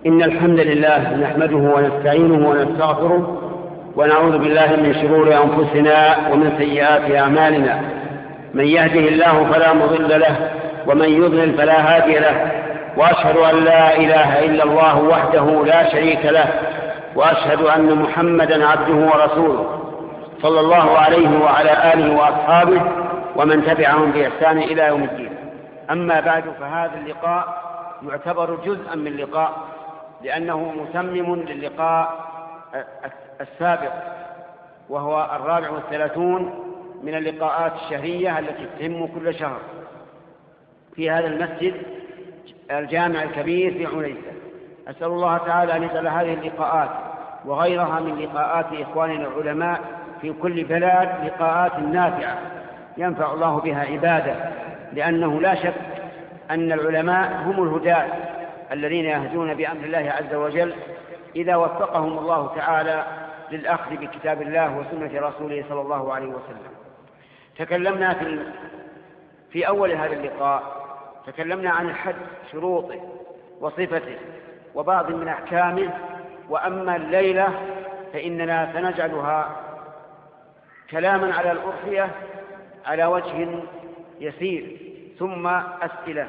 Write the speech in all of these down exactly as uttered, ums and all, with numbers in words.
إن الحمد لله نحمده ونستعينه ونستغفره ونعوذ بالله من شرور أنفسنا ومن سيئات أعمالنا. من يهده الله فلا مضل له ومن يضلل فلا هادي له، وأشهد أن لا إله إلا الله وحده لا شريك له، وأشهد أن محمدا عبده ورسوله صلى الله عليه وعلى آله وأصحابه ومن تبعهم بإحسان إلى يوم الدين. أما بعد، فهذا اللقاء يعتبر جزءا من لقاء، لأنه متمم للقاء السابق، وهو الرابع والثلاثون من اللقاءات الشهرية التي تتم كل شهر في هذا المسجد الجامع الكبير في عنيزة. أسأل الله تعالى أن يجعل هذه اللقاءات وغيرها من لقاءات إخواننا العلماء في كل بلاد لقاءات نافعة ينفع الله بها عباده، لأنه لا شك أن العلماء هم الهداة الذين يهدون بأمر الله عز وجل إذا وفقهم الله تعالى للأخذ بكتاب الله وسنة رسوله صلى الله عليه وسلم. تكلمنا في, في أول هذا اللقاء تكلمنا عن الحج، شروطه وصفته وبعض من أحكامه. وأما الليلة فإننا سنجعلها كلاما على الأضحية على وجه يسير، ثم أسئلة.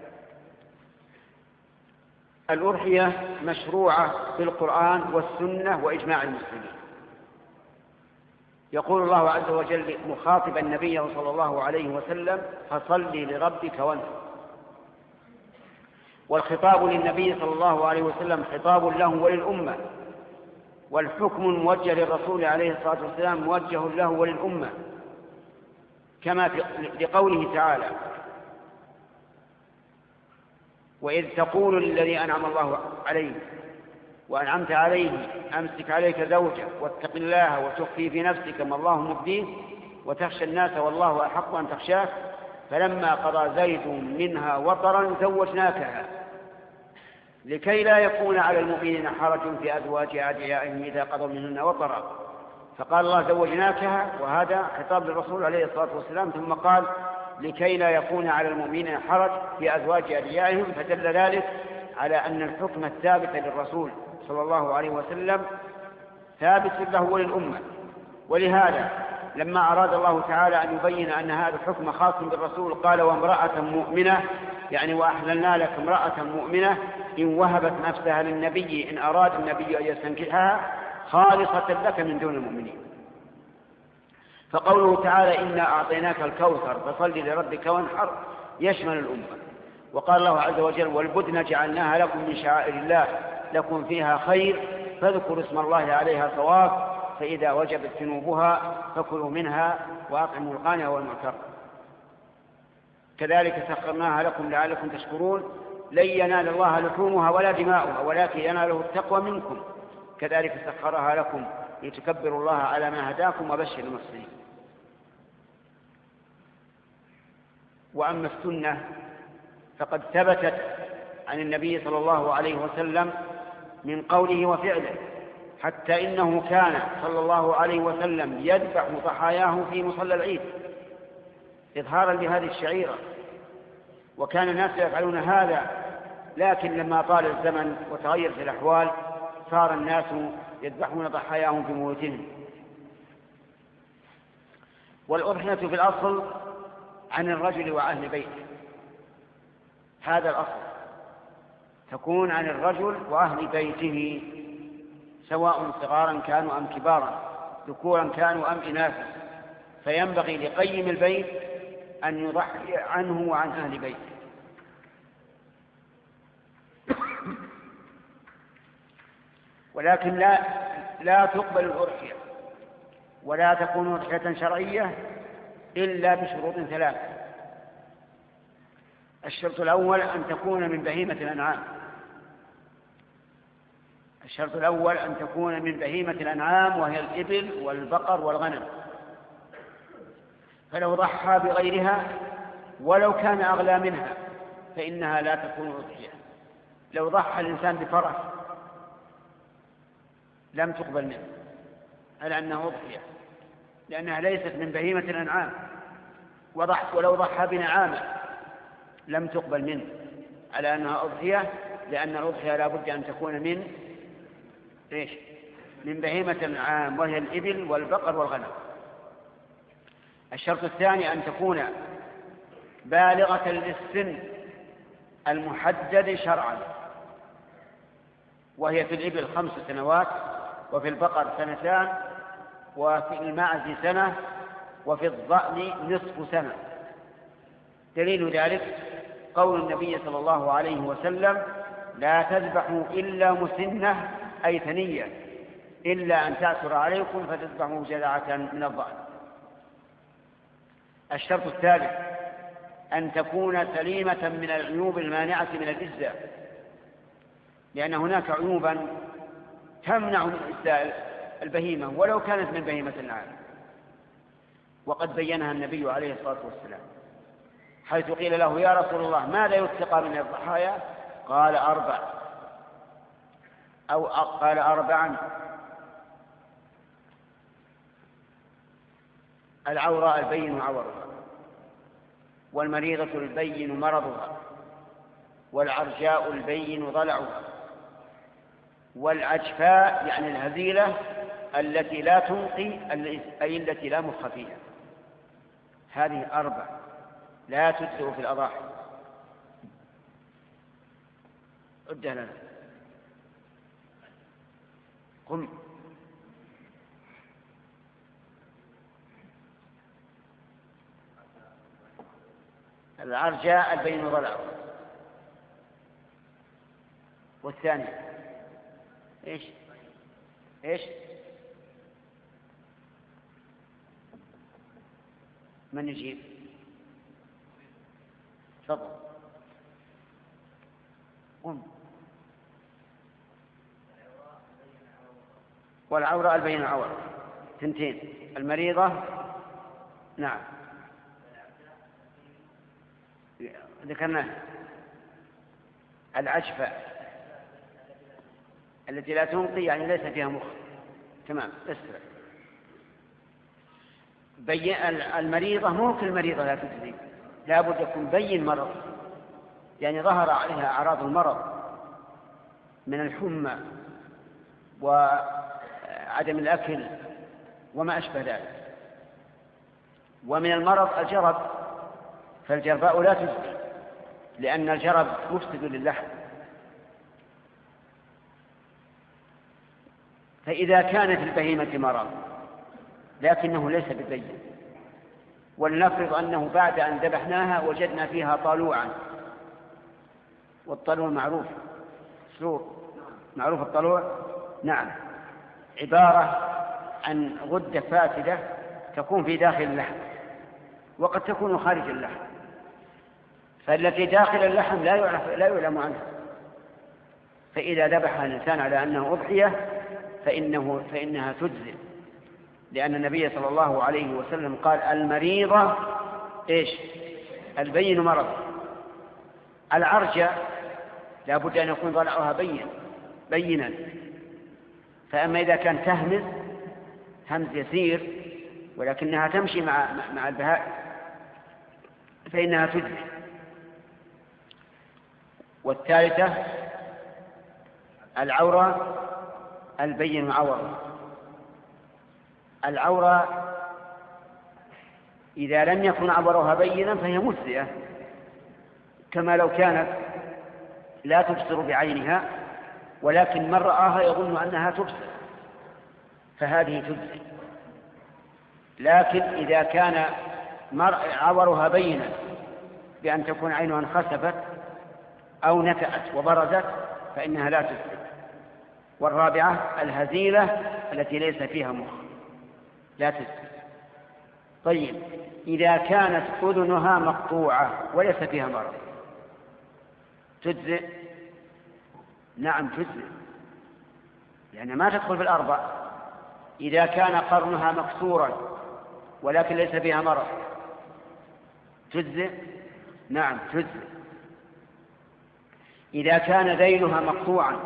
الأضحية مشروعة بالقرآن والسنة وإجماع المسلمين. يقول الله عز وجل مخاطبا النبي صلى الله عليه وسلم: فصل لربك وانحر. والخطاب للنبي صلى الله عليه وسلم خطاب له وللأمة، والحكم الموجه للرسول عليه الصلاة والسلام موجه له وللأمة، كما في لقوله تعالى: وإذ تقول للذي أنعم الله عليه وأنعمت عليه أمسك عليك زوجك واتق الله وتخفي في نفسك ما الله مبديه وتخشى الناس والله أحق أن تخشاه فلما قضى زيد منها وطرا زوجناكها لكي لا يكون على المؤمنين حرج في أزواج أدعيائهم إذا قضوا منهن وطرا. فقال الله زوجناكها، وهذا خطاب للرسول عليه الصلاة والسلام، ثم قال لكي لا يكون على المؤمنين حرج في أزواج أدعيائهم، فدل ذلك على أن الحكم الثابت للرسول صلى الله عليه وسلم ثابت له وللأمة. ولهذا لما أراد الله تعالى أن يبين أن هذا الحكم خاص بالرسول قال: وامرأة مؤمنة، يعني وأحللنا لك امرأة مؤمنة إن وهبت نفسها للنبي إن أراد النبي أن يستنكحها خالصة لك من دون المؤمنين. فقوله تعالى: إنا أعطيناك الكوثر فصل لربك وانحر يشمل الأمة. وقال الله عز وجل: والبدن جعلناها لكم من شعائر الله لكم فيها خير فاذكروا اسم الله عليها صواف فإذا وجبت جنوبها فكلوا منها وأطعموا القانع والمعتر. كذلك سخرناها لكم لعلكم تشكرون لن ينال الله لحومها ولا دماؤها ولكن يناله التقوى منكم كذلك سخرها لكم لتكبروا الله على ما هداكم وبشر المحسنين. وأما السنة فقد ثبتت عن النبي صلى الله عليه وسلم من قوله وفعله، حتى إنه كان صلى الله عليه وسلم يذبح ضحاياه في مصلى العيد إظهارا لهذه الشعيرة، وكان الناس يفعلون هذا، لكن لما طال الزمن وتغيرت الأحوال صار الناس يذبحون ضحاياهم في بيوتهم. والأضحية في الأصل عن الرجل وأهل بيته، هذا الأصل، تكون عن الرجل وأهل بيته سواء صغارا كانوا أم كبارا، ذكورا كانوا أم إناثا، فينبغي لقيم البيت أن يضحي عنه وعن أهل بيته. ولكن لا, لا تقبل الأضحية ولا تكون أضحية شرعية إلا بشروط ثلاثة. الشرط الأول أن تكون من بهيمة الأنعام الشرط الأول أن تكون من بهيمة الأنعام وهي الإبل والبقر والغنم، فلو ضحى بغيرها ولو كان أغلى منها فإنها لا تكون أضحية. لو ضحى الإنسان بفرس لم تقبل منه على أنه أضحية، لأنها ليست من بهيمة الأنعام. ولو ضحى بنعامة لم تقبل منه على أنها أضحية، لأن الأضحية لا بد أن تكون من إيش؟ من بهيمة الأنعام، وهي الإبل والبقر والغنم. الشرط الثاني أن تكون بالغة للسن المحدد شرعا، وهي في الإبل خمس سنوات، وفي البقر سنتان، وفي المعز سنة، وفي الضأن نصف سنة. دليل ذلك قول النبي صلى الله عليه وسلم: لا تذبحوا إلا مسنة أي ثنية، إلا أن تعثر عليكم فتذبحوا جذعة من الضأن. الشرط الثالث أن تكون سليمة من العيوب المانعة من الإجزاء، لأن هناك عيوبا تمنع من إجزاء البهيمة ولو كانت من بهيمة الأنعام، وقد بينها النبي عليه الصلاة والسلام، حيث قيل له: يا رسول الله ماذا يتقى من الضحايا؟ قال: أربع، أو قال: أربعا: العوراء البين عورها، والمريضة البين مرضها، والعرجاء البين ضلعها، والعجفاء يعني الهزيلة التي لا تنقي أي التي لا مخ فيها. هذه أربع لا تجزئ في الأضاحي. عدها لنا. قم. العرجاء البين ضلعه. والثاني ايش ايش من يجيب؟ تفضل. قم. والعوراء البين عورة ثنتين. المريضة نعم ذكرناه. العجفة التي لا تنقي يعني ليس فيها مخ. تمام. اسرع. بي... المريضة ممكن المريضة لا تجزي، لا بد يكون بين مرض، يعني ظهر عليها أعراض المرض من الحمى وعدم الأكل وما أشبه ذلك. ومن المرض الجرب، فالجرباء لا تجزي لأن الجرب مفسد للحم. فإذا كانت البهيمة مرض لكنه ليس ببين، ولنفرض أنه بعد أن ذبحناها وجدنا فيها طالوعا، والطلوع معروف سرور معروف الطلوع نعم عبارة عن غدة فاسدة تكون في داخل اللحم وقد تكون خارج اللحم، فالتي داخل اللحم لا يعرف لا يعلم عنها. فإذا ذبح الإنسان على أنه أضحية فإنه فإنها تجزئ، لأن النبي صلى الله عليه وسلم قال: المريضة إيش؟ البين مرض. العرجة لا بد أن يكون ضلعها بين بينا، فأما إذا كان تهمز همز يسير ولكنها تمشي مع مع البهائم فإنها تجزئ. والثالثة العورة البين عورة. العورة إذا لم يكن عورها بينا فهي مجزئة، كما لو كانت لا تبصر بعينها ولكن من رآها يظن أنها تبصر فهذه تجزئ. لكن إذا كان عورها بينا بأن تكون عينها انخسفت أو نتأت وبرزت فإنها لا تجزئ. والرابعة الهزيلة التي ليس فيها مخ لا تجزئ. طيب إذا كانت أذنها مقطوعة وليس فيها مرض تجزئ؟ نعم تجزئ، لأن ما تدخل في الأربع. إذا كان قرنها مكسورا ولكن ليس فيها مرض تجزئ؟ نعم تجزئ. إذا كان ذيلها مقطوعا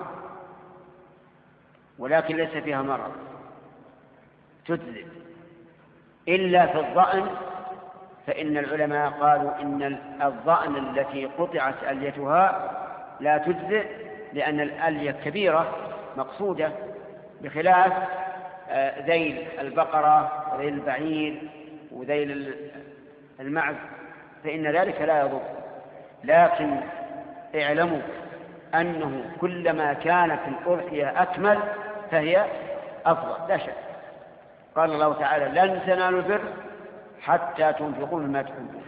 ولكن ليس فيها مرض تجزئ، إلا في الضأن، فإن العلماء قالوا إن الضأن التي قطعت أليتها لا تجزئ لأن الألية كبيرة مقصودة، بخلاف ذيل البقرة وذيل البعير وذيل المعز فإن ذلك لا يضر. لكن اعلموا أنه كلما كانت الأضحية أكمل فهي أفضل لا شك. قال الله تعالى لن تنالوا البر حتى تنفقوا مما تحبون.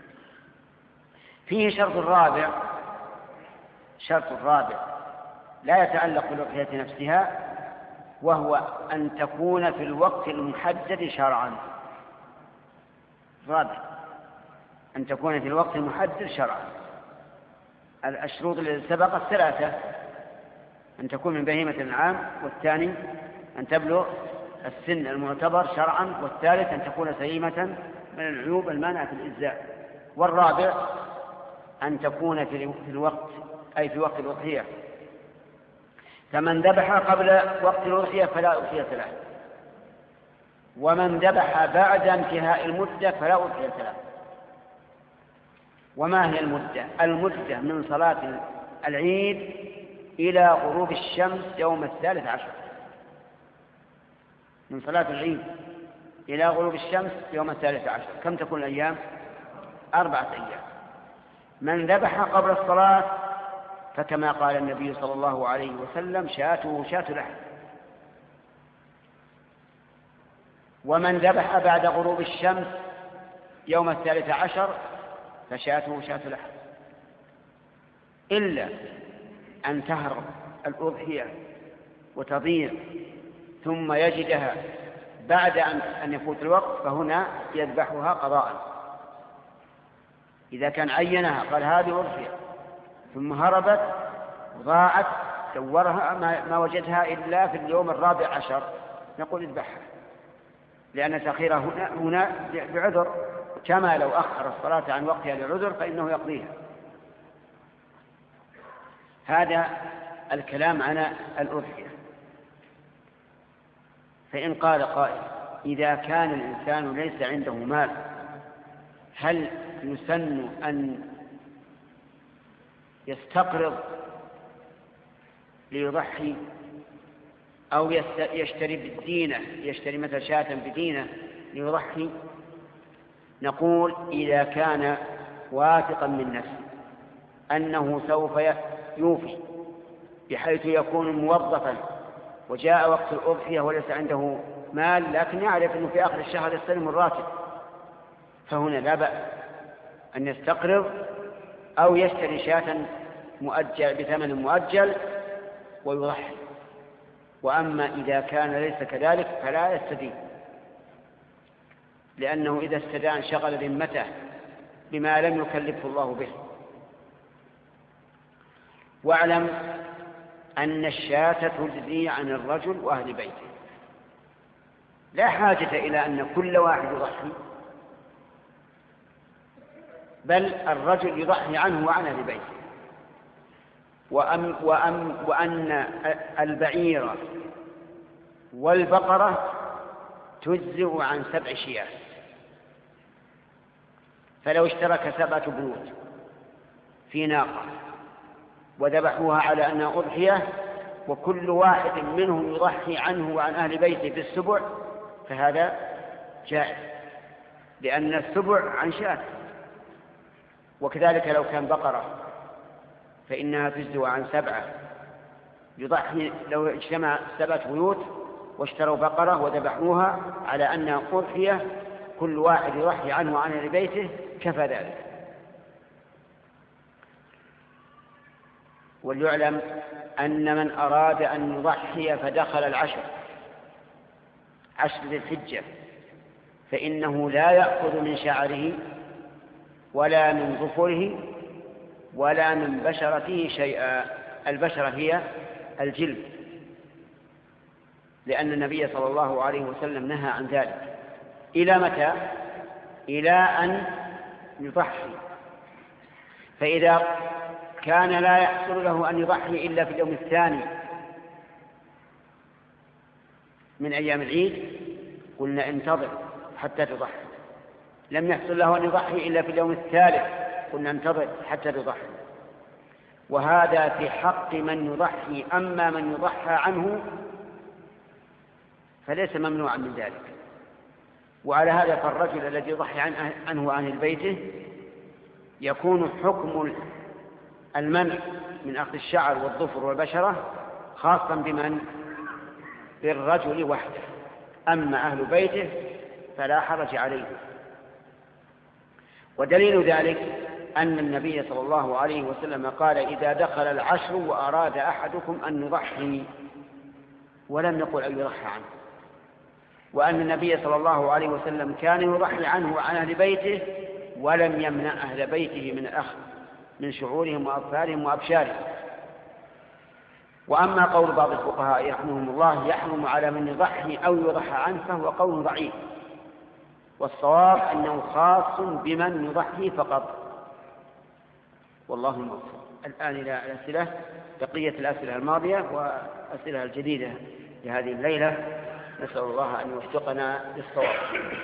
فيه شرط رابع، شرط رابع لا يتعلق بالأضحية نفسها، وهو أن تكون في الوقت المحدد شرعا. رابع أن تكون في الوقت المحدد شرعا. الشروط التي سبقت ثلاثة: أن تكون من بهيمة الأنعام، والثاني أن تبلغ السن المعتبر شرعا، والثالث أن تكون سليمة من العيوب المانعة في الإجزاء، والرابع أن تكون في الوقت أي في وقت الأضحية. فمن ذبح قبل وقت الأضحية فلا أضحية له، ومن ذبح بعد انتهاء المدة فلا أضحية له. وما هي المدة؟ المدة من صلاة العيد إلى غروب الشمس يوم الثالث عشر، من صلاة العيد إلى غروب الشمس يوم الثالث عشر. كم تكون الأيام؟ أربعة أيام. من ذبح قبل الصلاة فكما قال النبي صلى الله عليه وسلم شاته شاة لحم. ومن ذبح بعد غروب الشمس يوم الثالث عشر فشاته شاة لحم، إلا أن تهرب الأضحية وتضيع ثم يجدها بعد أن يفوت الوقت فهنا يذبحها قضاء. إذا كان عينها قال هذه أضحية ثم هربت وضاعت دورها ما وجدها إلا في اليوم الرابع عشر نقول اذبحها، لأن تأخيرها هنا, هنا بعذر، كما لو أخر الصلاة عن وقتها لعذر فإنه يقضيها. هذا الكلام عن الأضحية. فإن قال قائل إذا كان الإنسان ليس عنده مال هل يسن أن يستقرض ليضحي أو يشتري بالدينة، يشتري مثل شاة بدينة ليضحي؟ نقول إذا كان واثقا من نفسه أنه سوف يوفي بحيث يكون موظفا وجاء وقت الأضحية وليس عنده مال لكن يعرف أنه في آخر الشهر يستلم الراتب، فهنا لا بأس أن يستقرض أو يشتري شاة مؤجل بثمن مؤجل ويضحي. وأما إذا كان ليس كذلك فلا يستدين، لأنه إذا استدان شغل ذمته بما لم يكلفه الله به. واعلم أن الشاة تجزي عن الرجل وأهل بيته، لا حاجة إلى أن كل واحد يضحي، بل الرجل يضحي عنه وعن أهل بيته. وأم وأم وأن البعير والبقرة تجزئ عن سبع شياه. فلو اشترك سبعة بيوت في ناقة وذبحوها على أنها أضحية وكل واحد منهم يضحي عنه وعن أهل بيته بالسبع فهذا جائز، لأن السبع عن شاة. وكذلك لو كان بقرة فإنها تجزئ عن سبعة يضحي. لو اجتمع سبعة بيوت واشتروا بقرة وذبحوها على أنها أضحية كل واحد يضحي عنه وعن أهل بيته كفى ذلك. وليعلم أن من أراد أن يضحي فدخل العشر عشر ذي الحجة فإنه لا يأخذ من شعره ولا من ظفره ولا من بشرته شيئا. البشرة هي الجلد، لأن النبي صلى الله عليه وسلم نهى عن ذلك. إلى متى؟ إلى أن يضحي. فإذا كان لا يحصل له أن يضحي إلا في اليوم الثاني من أيام العيد قلنا انتظر حتى تضحي. لم يحصل له أن يضحي إلا في اليوم الثالث قلنا انتظر حتى تضحي. وهذا في حق من يضحي. أما من يضحى عنه فليس ممنوعا من ذلك. وعلى هذا فالرجل الذي يضحي عنه عن بيته يكون حكم المنع من أخذ الشعر والظفر والبشرة خاصا بمن؟ بالرجل وحده. أما أهل بيته فلا حرج عليه. ودليل ذلك أن النبي صلى الله عليه وسلم قال: إذا دخل العشر وأراد أحدكم أن يضحي، ولم يقل أن يضحي عنه. وأن النبي صلى الله عليه وسلم كان يضحي عنه وعن أهل بيته ولم يمنع أهل بيته من الأخذ من شعورهم وأظفارهم وأبشارهم. وأما قول بعض الفقهاء رحمهم الله يحرم على من يضحي أو يضحى عنه فهو قول ضعيف، والصواب أنه خاص بمن يضحي فقط، والله الموفق. الآن إلى الأسئلة، بقية الأسئلة الماضية وأسئلة الجديدة لهذه الليلة. نسأل الله أن يوفقنا للصواب.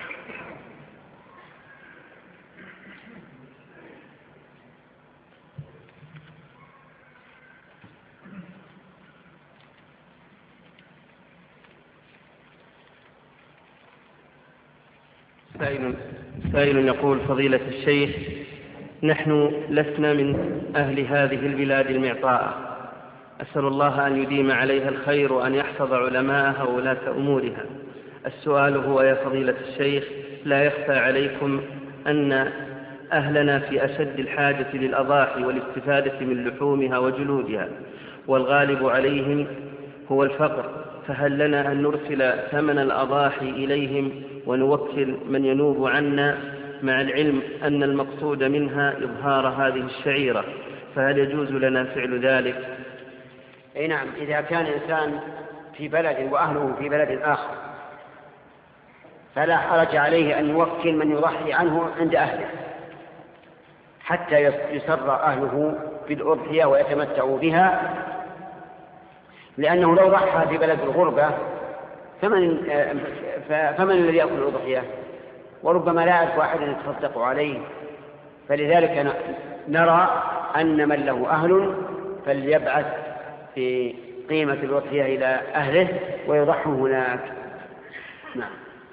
سائل سائل يقول: فضيلة الشيخ، نحن لسنا من أهل هذه البلاد المعطاءة، أسأل الله أن يديم عليها الخير وأن يحفظ علماءها وولاة أمورها. السؤال هو: يا فضيلة الشيخ، لا يخفى عليكم أن أهلنا في أشد الحاجة للأضاحي والاستفادة من لحومها وجلودها، والغالب عليهم هو الفقر، فهل لنا أن نرسل ثمن الأضاحي إليهم ونوكل من ينوب عنا، مع العلم أن المقصود منها إظهار هذه الشعيرة، فهل يجوز لنا فعل ذلك؟ أي نعم، إذا كان إنسان في بلد وأهله في بلد آخر فلا حرج عليه أن يوكل من يضحي عنه عند أهله حتى يسر أهله بالأضحية ويتمتعوا بها، لأنه لو ضحى في بلد الغربة فمن, فمن الذي يأكل الأضحية؟ وربما لا يعرف أحد يتصدق عليه. فلذلك نرى أن من له أهل فليبعث في قيمة الأضحية إلى أهله ويضحوا هناك. نعم.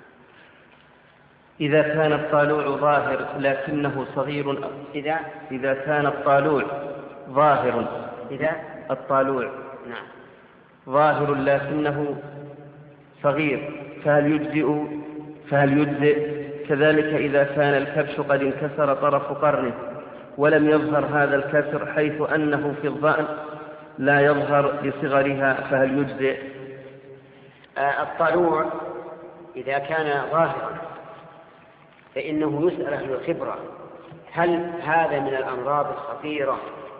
إذا كان الطالوع ظاهر لكنه صغير، إذا إذا كان الطالوع ظاهر إذا الطالوع نعم ظاهر لكنه صغير فهل يجزئ فهل يجزئ كذلك إذا كان الكبش قد انكسر طرف قرنه ولم يظهر هذا الكسر حيث أنه في الظأن لا يظهر لصغرها، فهل يجزئ؟ آه الطالوع إذا كان ظاهرا فإنه يسأل أهل الخبرة: هل هذا من الأمراض الخطيرة؟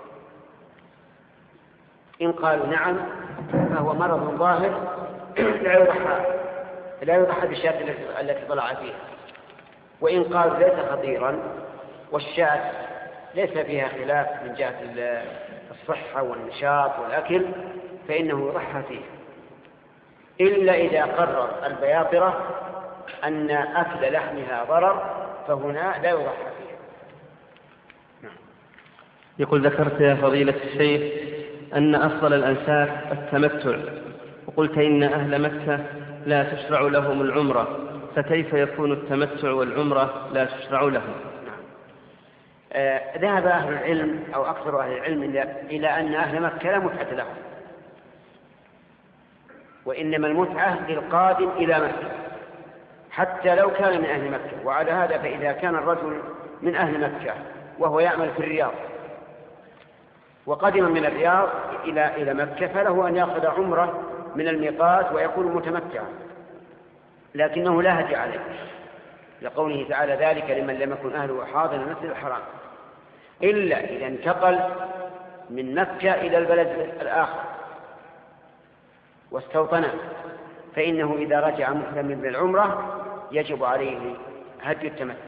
إن قالوا نعم فهو مرض ظاهر لا يضحى لا يضحى بالشاة التي طلع فيها. وإن قالوا ليس خطيرا والشاة ليس فيها خلاف من جهة الصحة والنشاط والأكل فإنه يضحى فيه، إلا إذا قرر البياطرة أن أكل لحمها ضرر فهنا لا يضحى فيه. نعم. يقول: ذكرت يا فضيلة الشيخ أن أفضل الأنساك التمتع، وقلت إن أهل مكة لا تشرع لهم العمرة، فكيف يكون التمتع والعمرة لا تشرع لهم؟ نعم. آه ذهب أهل العلم أو أكثر أهل العلم إلى أن أهل مكة لا متعة لهم، وإنما المتعة للقادم إلى مكة حتى لو كان من أهل مكة. وعلى هذا فإذا كان الرجل من أهل مكة وهو يعمل في الرياض وقدم من الرياض إلى إلى مكة فله أن يأخذ عمرة من الميقات ويكون متمتعا، لكنه لا هدي عليه، لقوله تعالى: ذلك لمن لم يكن أهله حاضر المسجد الحرام، إلا إذا انتقل من مكة إلى البلد الآخر واستوطنه فإنه إذا رجع محرما بالعمرة يجب عليه هدي التمتع.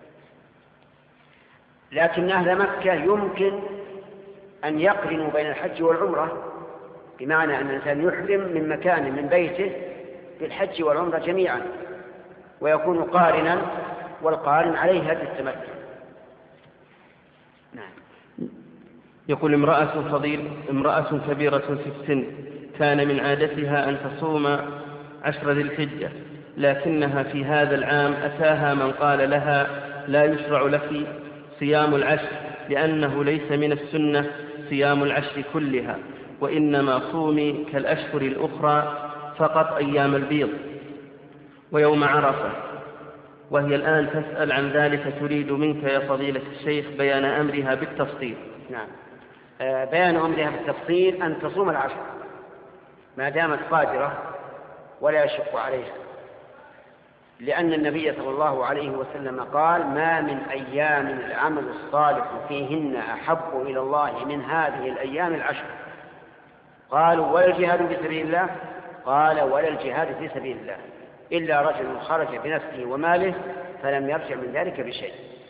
لكن أهل مكة يمكن أن يقرنوا بين الحج والعمرة، بمعنى أن الإنسان يحرم من مكان من بيته بالحج والعمرة جميعا ويكون قارنا، والقارن عليه هدي التمتع. نعم. يقول امرأة فضيل امرأة كبيرة في السن كان من عادتها أن تصوم عشر ذي الحجة، لكنها في هذا العام أتاها من قال لها لا يشرع لك صيام العشر لأنه ليس من السنة صيام العشر كلها، وإنما صومي كالأشهر الأخرى فقط أيام البيض ويوم عرفة، وهي الآن تسأل عن ذلك، تريد منك يا فضيلة الشيخ بيان أمرها بالتفصيل. نعم، آه بيان أمرها بالتفصيل أن تصوم العشر ما دامت قادرة ولا يشق عليها، لأن النبي صلى الله عليه وسلم قال ما من أيام العمل الصالح فيهن أحب إلى الله من هذه الأيام العشر. قالوا ولا الجهاد في سبيل الله؟ قال ولا الجهاد في سبيل الله إلا رجل خرج بنفسه وماله فلم يرجع من ذلك بشيء.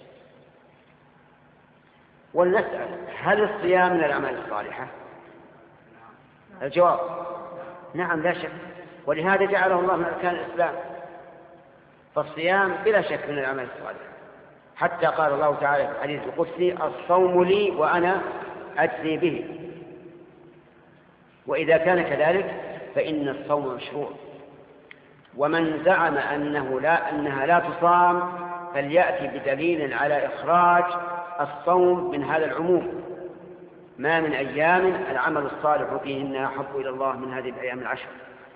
ولنسأل هل الصيام من الأعمال الصالحة؟ الجواب نعم لا شك، ولهذا جعله الله من أركان الإسلام، فالصيام بلا شك من الأعمال الصالحة، حتى قال الله تعالى في الحديث القدسي الصوم لي وأنا أجزي به. وإذا كان كذلك فإن الصوم مشروع، ومن زعم أنه لا أنها لا تصام فليأتي بدليل على إخراج الصوم من هذا العموم. ما من أيام العمل الصالح فيهن أحب إلى الله من هذه الأيام العشر.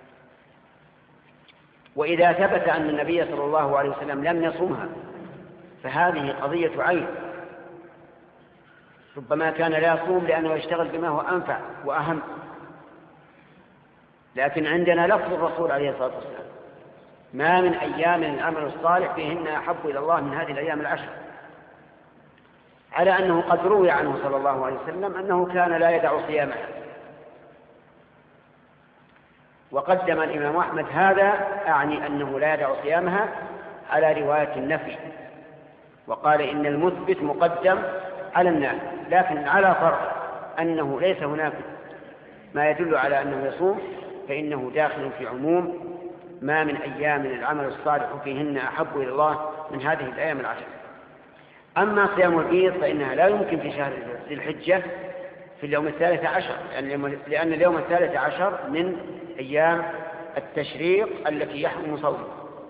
وإذا ثبت أن النبي صلى الله عليه وسلم لم يصومها فهذه قضية عين، ربما كان لا يصوم لأنه يشتغل بما هو أنفع وأهم، لكن عندنا لفظ الرسول عليه الصلاة والسلام ما من أيام العمل الصالح فيهن أحب إلى الله من هذه الأيام العشر، على أنه قد روي عنه صلى الله عليه وسلم أنه كان لا يدع صيامها. وقدم الإمام أحمد هذا أعني أنه لا يدع صيامها على رواية النفي، وقال إن المثبت مقدم على النافي، لكن على فرض أنه ليس هناك ما يدل على أنه يصوم فإنه داخل في عموم ما من أيام العمل الصالح فيهن أحب إلى الله من هذه الأيام العشر. أما صيام البيض فإنها لا يمكن في شهر ذي الحجة في اليوم الثالث عشر، لأن اليوم الثالث عشر من أيام التشريق التي يحرم صومه.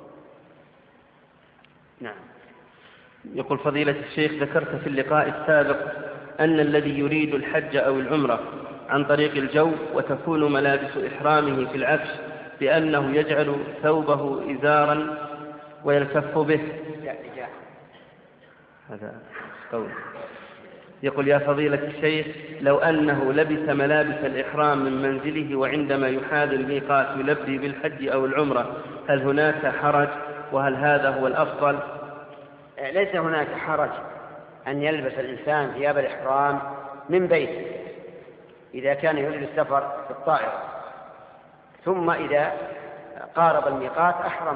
نعم. يقول فضيلة الشيخ ذكرت في اللقاء السابق أن الذي يريد الحج أو العمرة عن طريق الجو وتكون ملابس إحرامه في العفش بأنه يجعل ثوبه إزارا ويلتف به. هذا قول. يقول يا فضيلة الشيخ لو أنه لبس ملابس الإحرام من منزله وعندما يحاذي الميقات يلبي بالحج أو العمرة هل هناك حرج، وهل هذا هو الأفضل؟ ليس هناك حرج أن يلبس الإنسان ثياب الإحرام من بيته إذا كان يريد السفر في الطائرة، ثم إذا قارب الميقات أحرم،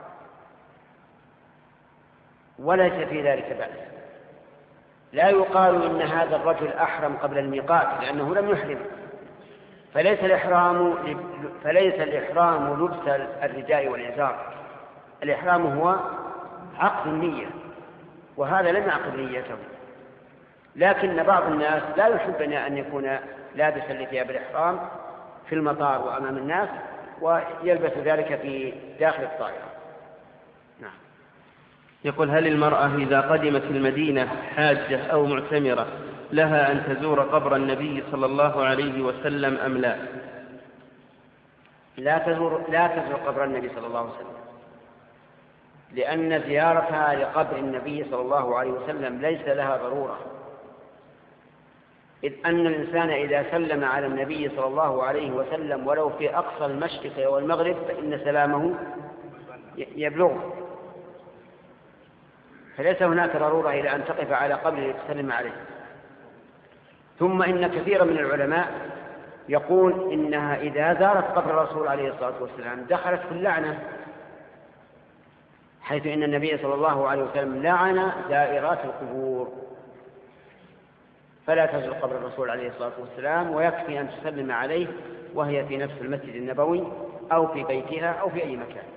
وليس في ذلك بأس. لا يقال إن هذا الرجل أحرم قبل الميقات لأنه لم يحرم، فليس الإحرام فليس الإحرام لبس الرداء والإزار، الإحرام هو عقد النية، وهذا لم يعقد نيته. لكن بعض الناس لا يحب أن يكون لابسا لثياب الإحرام في المطار وأمام الناس ويلبس ذلك في داخل الطائرة. نعم. يقول هل المرأة إذا قدمت المدينة حاجة أو معتمرة لها أن تزور قبر النبي صلى الله عليه وسلم أم لا؟ لا تزور, لا تزور قبر النبي صلى الله عليه وسلم، لأن زيارتها لقبر النبي صلى الله عليه وسلم ليس لها ضرورة، إذ أن الإنسان إذا سلم على النبي صلى الله عليه وسلم ولو في أقصى المشرق والمغرب فإن سلامه يبلغه، فليس هناك ضرورة إلى أن تقف على قبره لتسلم عليه. ثم إن كثيرا من العلماء يقول إنها إذا زارت قبر الرسول عليه الصلاة والسلام دخلت في اللعنة، حيث إن النبي صلى الله عليه وسلم لعن زائرات القبور، فلا تزور قبر الرسول عليه الصلاة والسلام، ويكفي أن تسلم عليه وهي في نفس المسجد النبوي أو في بيتها أو في أي مكان.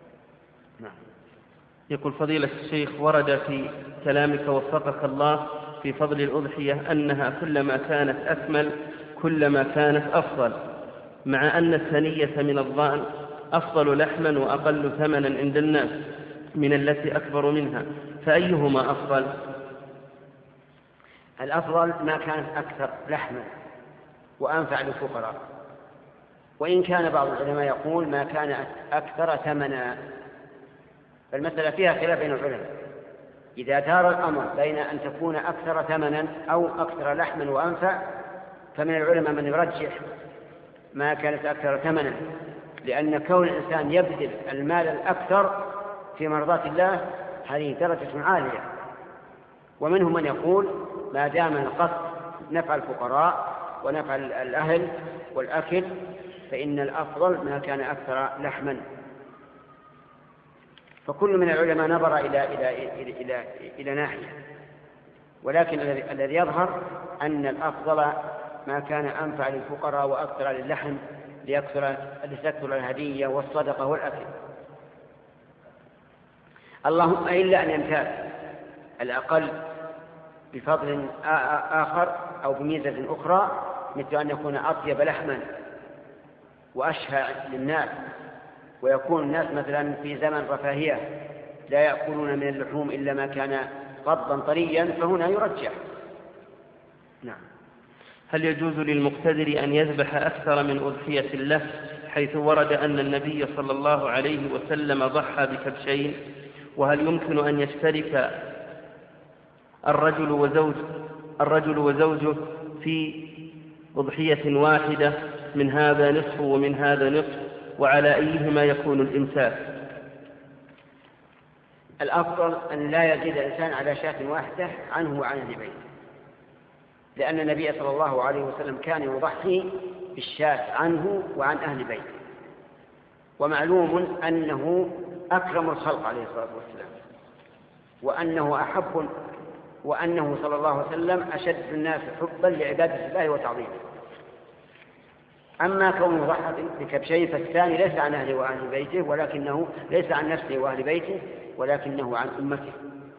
نعم. يقول فضيلة الشيخ ورد في كلامك وفقك الله في فضل الأضحية أنها كلما كانت أكمل كلما كانت أفضل، مع أن الثنية من الضأن أفضل لحما وأقل ثمنا عند الناس من التي أكبر منها، فأيهما أفضل؟ الأفضل ما كانت أكثر لحما وأنفع للفقراء، وإن كان بعض العلماء يقول ما كان أكثر ثمنا، فالمسألة فيها خلاف بين العلماء. إذا دار الأمر بين أن تكون أكثر ثمنا أو أكثر لحما وأنفع، فمن العلماء من يرجح ما كانت أكثر ثمنا، لأن كون الإنسان يبذل المال الأكثر في مرضاة الله هذه درجة عالية. ومنهم من يقول ما دام القصد نفع الفقراء ونفع الأهل والأكل فإن الأفضل ما كان أكثر لحما. فكل من العلماء نظر إلى, إلى, إلى, إلى, إلى ناحية، ولكن الذي يظهر أن الأفضل ما كان أنفع للفقراء وأكثر للحم لتكثر الهدية والصدقة والأكل، اللهم إلا أن يمتاز الأقل بفضل آخر أو بميزة أخرى، مثل أن يكون أطيب لحما وأشهى للناس، ويكون الناس مثلا في زمن رفاهية لا يأكلون من اللحوم إلا ما كان قضا طريا، فهنا يرجح. نعم. هل يجوز للمقتدر أن يذبح أكثر من أضحية له، حيث ورد أن النبي صلى الله عليه وسلم ضحى بكبشين؟ وهل يمكن أن يشترك الرجل وزوج الرجل وزوجه في أضحية واحدة، من هذا نصف ومن هذا نصف، وعلى أيهما يكون الإمساك؟ الأفضل أن لا يزيد الإنسان على شاة واحدة عنه وعن أهل بيته، لأن النبي صلى الله عليه وسلم كان يضحي بالشاة عنه وعن أهل بيته، ومعلوم أنه أكرم الخلق عليه الصلاة والسلام، وأنه أحب وأنه صلى الله عليه وسلم أشد الناس حبا لعبادة الله وتعظيمه. أما كونه ضحى بكبشين فالثاني ليس عن أهله وأهل بيته، ولكنه ليس عن نفسه وأهل بيته، ولكنه عن أمته.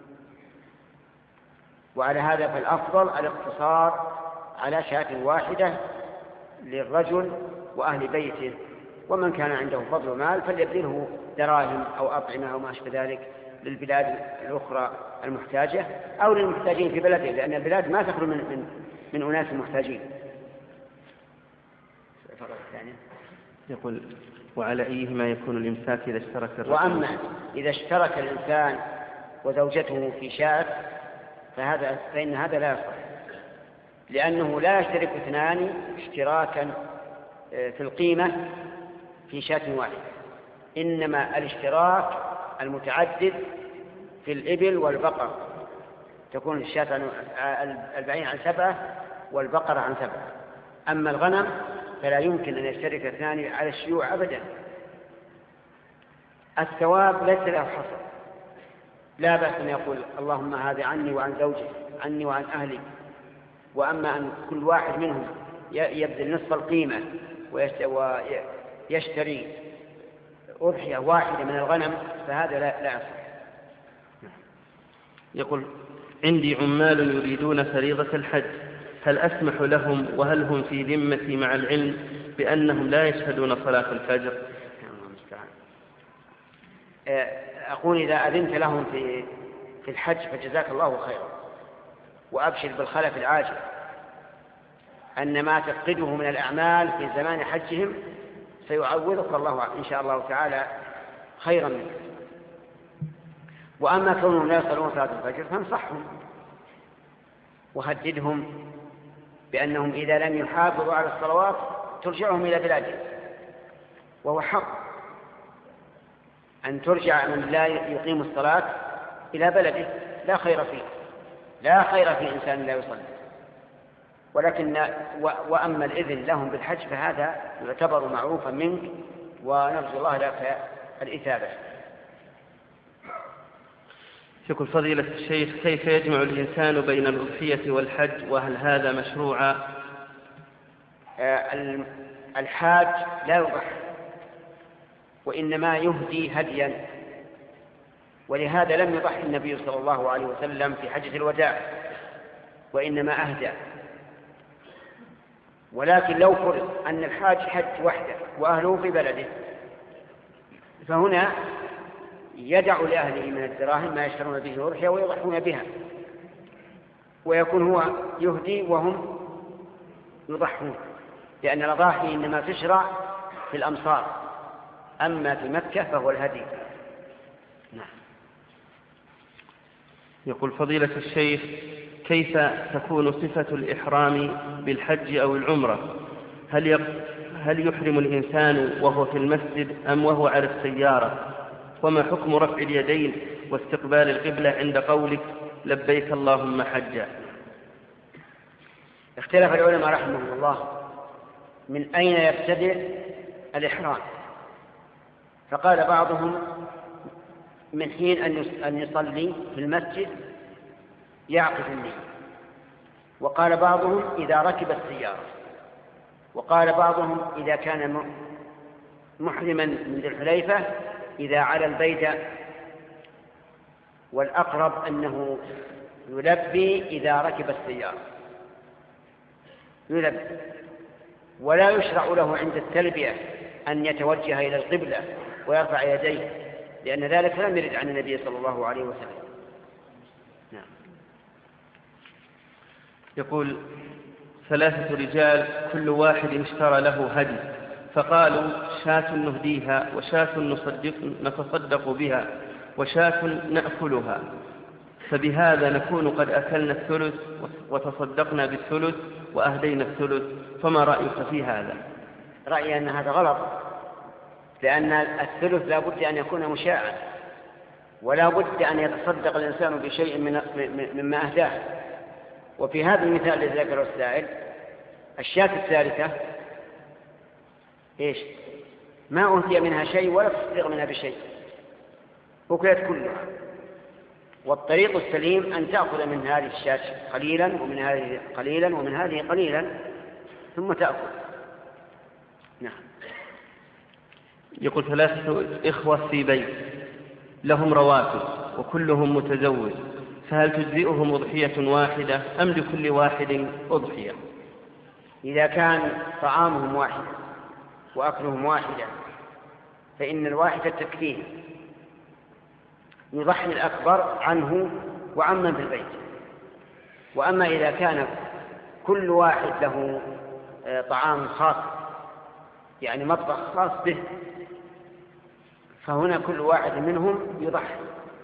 وعلى هذا فالأفضل الاقتصار على شاة واحدة للرجل وأهل بيته، ومن كان عنده فضل مال فليبذله دراهم أو أطعمة أو ما أشبه ذلك للبلاد الأخرى المحتاجة أو للمحتاجين في بلده، لأن البلاد ما تخلو من, من, من أناس محتاجين. يقول وعلى أيهما يكون الإمساك إذا اشترك الرجل؟ وأما إذا اشترك الإنسان وزوجته في شاة فهذا فإن هذا لا يصح، لأنه لا يشترك اثنان اشتراكا في القيمة في شاة واحدة، إنما الاشتراك المتعدد في الإبل والبقر، تكون الشاة البعير عن سبعة والبقرة عن سبعة. أما الغنم فلا يمكن أن يشترك اثنان على الشيوع أبدا. الثواب ليس له حصر، لا بأس أن يقول اللهم هذا عني وعن زوجي، عني وعن أهلي. وأما أن كل واحد منهم يبذل نصف القيمة ويشتري أضحية واحدة من الغنم فهذا لا لا يصح. يقول عندي عمال يريدون فريضة الحج، هل أسمح لهم وهل هم في ذمتي مع العلم بأنهم لا يشهدون صلاة الفجر؟ أقول إذا أذنت لهم في في الحج فجزاك الله خيرا، وأبشر بالخلف العاجل أن ما تفقده من الأعمال في زمان حجهم سيعوضك الله إن شاء الله تعالى خيرا منه. وأما كونهم لا يصلون صلاة الفجر فانصحهم وهددهم بأنهم إذا لم يحافظوا على الصلوات ترجعهم إلى بلادهم، وهو حق أن ترجع من لا يقيم الصلاة إلى بلده، لا خير فيه، لا خير في إنسان لا يصلي. ولكن وأما الإذن لهم بالحج فهذا يعتبر معروفا منك، ونرجو الله لك الإثابة. يقول فضيلة الشيخ كيف يجمع الإنسان بين الأضحية والحج، وهل هذا مشروعا؟ الحاج لا يضحي وإنما يهدي هديا، ولهذا لم يضحي النبي صلى الله عليه وسلم في حجة الوداع، وإنما أهدى. ولكن لو فرض أن الحاج حج وحده وأهله في بلده، فهنا يدع لأهله من الدراهم ما يشترون به الأضحية ويضحون بها، ويكون هو يهدي وهم يضحون، لأن الأضاحي إنما تشرع في الأمصار، أما في مكة فهو الهدي. نعم. يقول فضيلة الشيخ: كيف تكون صفة الإحرام بالحج أو العمرة؟ هل هل يحرم الإنسان وهو في المسجد أم وهو على السيارة؟ وما حكم رفع اليدين واستقبال القبلة عند قولك لبيك اللهم حجا؟ اختلف العلماء رحمهم الله من أين يبتدئ الإحرام، فقال بعضهم من حين أن يصلي في المسجد يعقد النية، وقال بعضهم إذا ركب السيارة، وقال بعضهم إذا كان محرما من ذي الحليفة إذا على البيت، والأقرب أنه يلبي إذا ركب السيارة يلبي، ولا يشرع له عند التلبية أن يتوجه إلى القبلة ويرفع يديه، لأن ذلك لم يرد عن النبي صلى الله عليه وسلم. نعم. يقول ثلاثة رجال كل واحد اشترى له هدي، فقالوا شاة نهديها وشاة نصدق نتصدق بها وشاة نأكلها، فبهذا نكون قد أكلنا الثلث وتصدقنا بالثلث وأهدينا الثلث، فما رأيك في هذا؟ رأيي أن هذا غلط، لأن الثلث لا بد أن يكون مشاعا، ولا بد أن يتصدق الإنسان بشيء مما أهداه. وفي هذا المثال الذي ذكره السائل الشاة الثالثة إيش؟ ما أهدي منها شيء ولا تصدق منها بشيء، أكلت كلها. والطريق السليم أن تأخذ من هذه الشاة قليلا ومن هذه قليلا ومن هذه قليلا ثم تأكل. نعم. يقول ثلاثة إخوة في بيت لهم رواتب وكلهم متزوج، فهل تجزئهم أضحية واحدة أم لكل واحد أضحية؟ إذا كان طعامهم واحد وأكلهم واحدة فإن الواحدة تكفيه، يضحي الأكبر عنه وعمن في البيت. وأما إذا كان كل واحد له طعام خاص، يعني مطبخ خاص به، فهنا كل واحد منهم يضحي،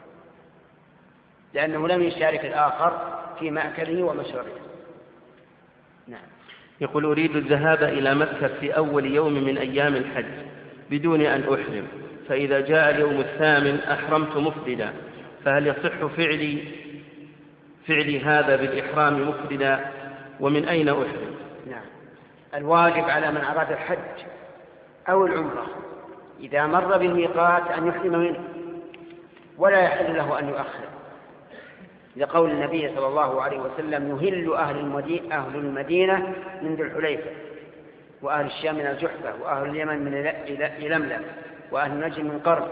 لأنه لم يشارك الآخر في مأكله ومشربه. نعم. يقول أريد الذهاب إلى مكة في أول يوم من أيام الحج بدون أن أحرم، فإذا جاء اليوم الثامن أحرمت مفردا، فهل يصح فعلي فعلي هذا بالإحرام مفردا، ومن أين أحرم؟ نعم. الواجب على من أراد الحج أو العمرة إذا مر بالميقات أن يحرم منه، ولا يحل له أن يؤخر، لقول النبي صلى الله عليه وسلم يهل أهل المدينة, أهل المدينة من ذي الحليفة، وأهل الشام من الجحفة، وأهل اليمن من يلملم، وأهل نجد من قرن.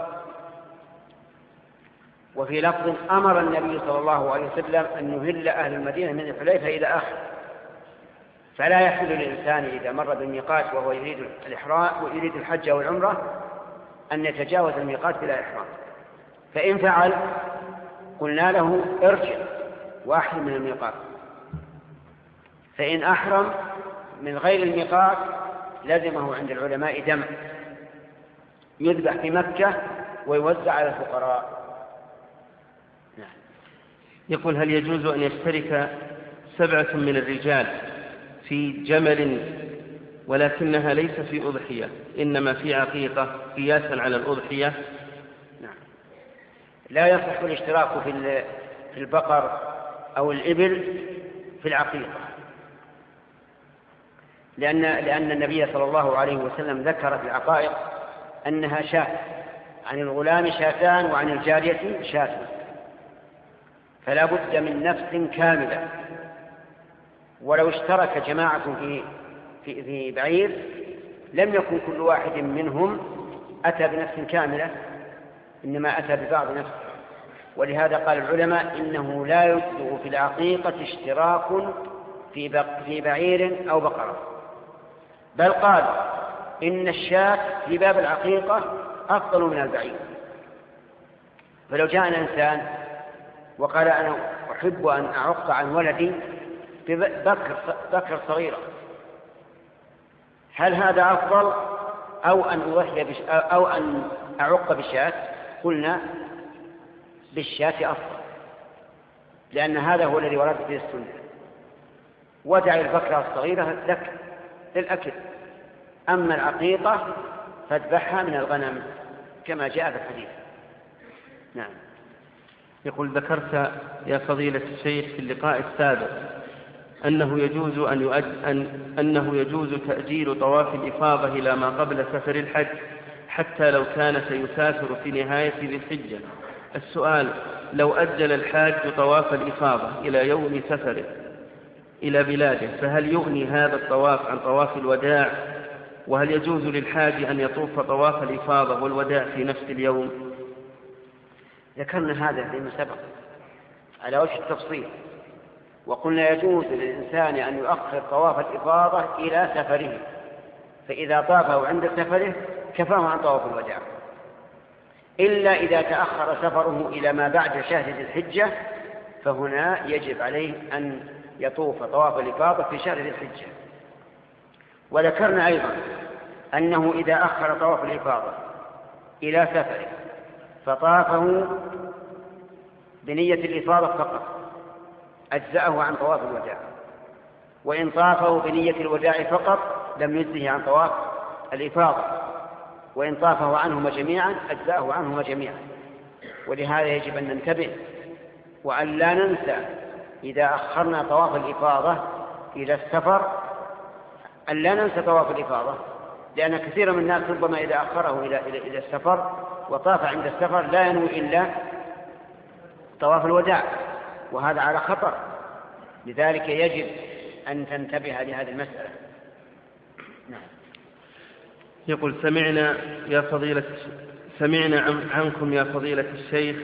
وفي لفظ أمر النبي صلى الله عليه وسلم أن يهل أهل المدينة من ذي الحليفة إلى آخر. فلا يحل للإنسان إذا مر بالميقات وهو يريد الإحرام ويريد الحج أو العمرة أن يتجاوز الميقات بلا إحرام، فإن فعل قلنا له ارجع وأحرم من الميقات. فإن أحرم من غير الميقات لزمه عند العلماء دم يذبح في مكة ويوزع على الفقراء. نعم. يقول هل يجوز أن يشترك سبعة من الرجال في جمل ولكنها ليس في أضحية إنما في عقيقة قياسا على الأضحية؟ نعم. لا يصح الاشتراك في البقر أو الإبل في العقيقة، لأن, لأن النبي صلى الله عليه وسلم ذكر في العقائق أنها شاة، عن الغلام شاتان وعن الجارية شاة، فلا بد من نفس كاملة. ولو اشترك جماعة في, في, في بعير لم يكن كل واحد منهم أتى بنفس كاملة، إنما أتى ببعض نفسه. ولهذا قال العلماء إنه لا يجزئ في العقيقة اشتراك في في بعير أو بقرة، بل قال إن الشاة في باب العقيقة أفضل من البعير. فلو جاءنا إنسان وقال أنا أحب أن أعق عن ولدي ببكر بكر صغيرة، هل هذا أفضل أو أن أضحي بش أو أن أعق بالشاة؟ قلنا بالشاة أفضل، لأن هذا هو الذي ورد في السنة. ودع البكرة الصغيرة لك للأكل، أما العقيقة فاذبحها من الغنم كما جاء في الحديث. نعم. يقول ذكرت يا فضيلة الشيخ في اللقاء السابق أنه يجوز أن يؤج... أن... أنه يجوز تأجيل طواف الإفاضة إلى ما قبل سفر الحج حتى لو كان سيسافر في نهاية ذي الحجة. السؤال: لو أجل الحاج طواف الإفاضة إلى يوم سفره إلى بلاده فهل يغني هذا الطواف عن طواف الوداع؟ وهل يجوز للحاج أن يطوف طواف الإفاضة والوداع في نفس اليوم؟ ذكرنا هذا فيما سبق على وجه التفصيل، وقلنا يجوز للإنسان أن يؤخر طواف الإفاضة إلى سفره، فإذا طافه عند سفره كفاه عن طواف الوداع، إلا إذا تأخر سفره إلى ما بعد شهر ذي الحجة، فهنا يجب عليه أن يطوف طواف الإفاضة في شهر ذي الحجة. وذكرنا أيضا أنه إذا أخر طواف الإفاضة إلى سفره فطافه بنية الإفاضة فقط أجزأه عن طواف الوداع، وإن طافه بنية الوداع فقط لم يجزه عن طواف الإفاضة، وإن طافه عنهما جميعا أجزأه عنهما جميعا. ولهذا يجب أن ننتبه وأن لا ننسى إذا أخرنا طواف الإفاضة إلى السفر أن لا ننسى طواف الإفاضة، لأن كثير من الناس ربما إذا أخره إلى إلى السفر وطاف عند السفر لا ينوي إلا طواف الوداع، وهذا على خطر. لذلك يجب أن تنتبه لهذه المسألة. نعم. يقول: سمعنا يا فضيلة سمعنا عنكم يا فضيلة الشيخ.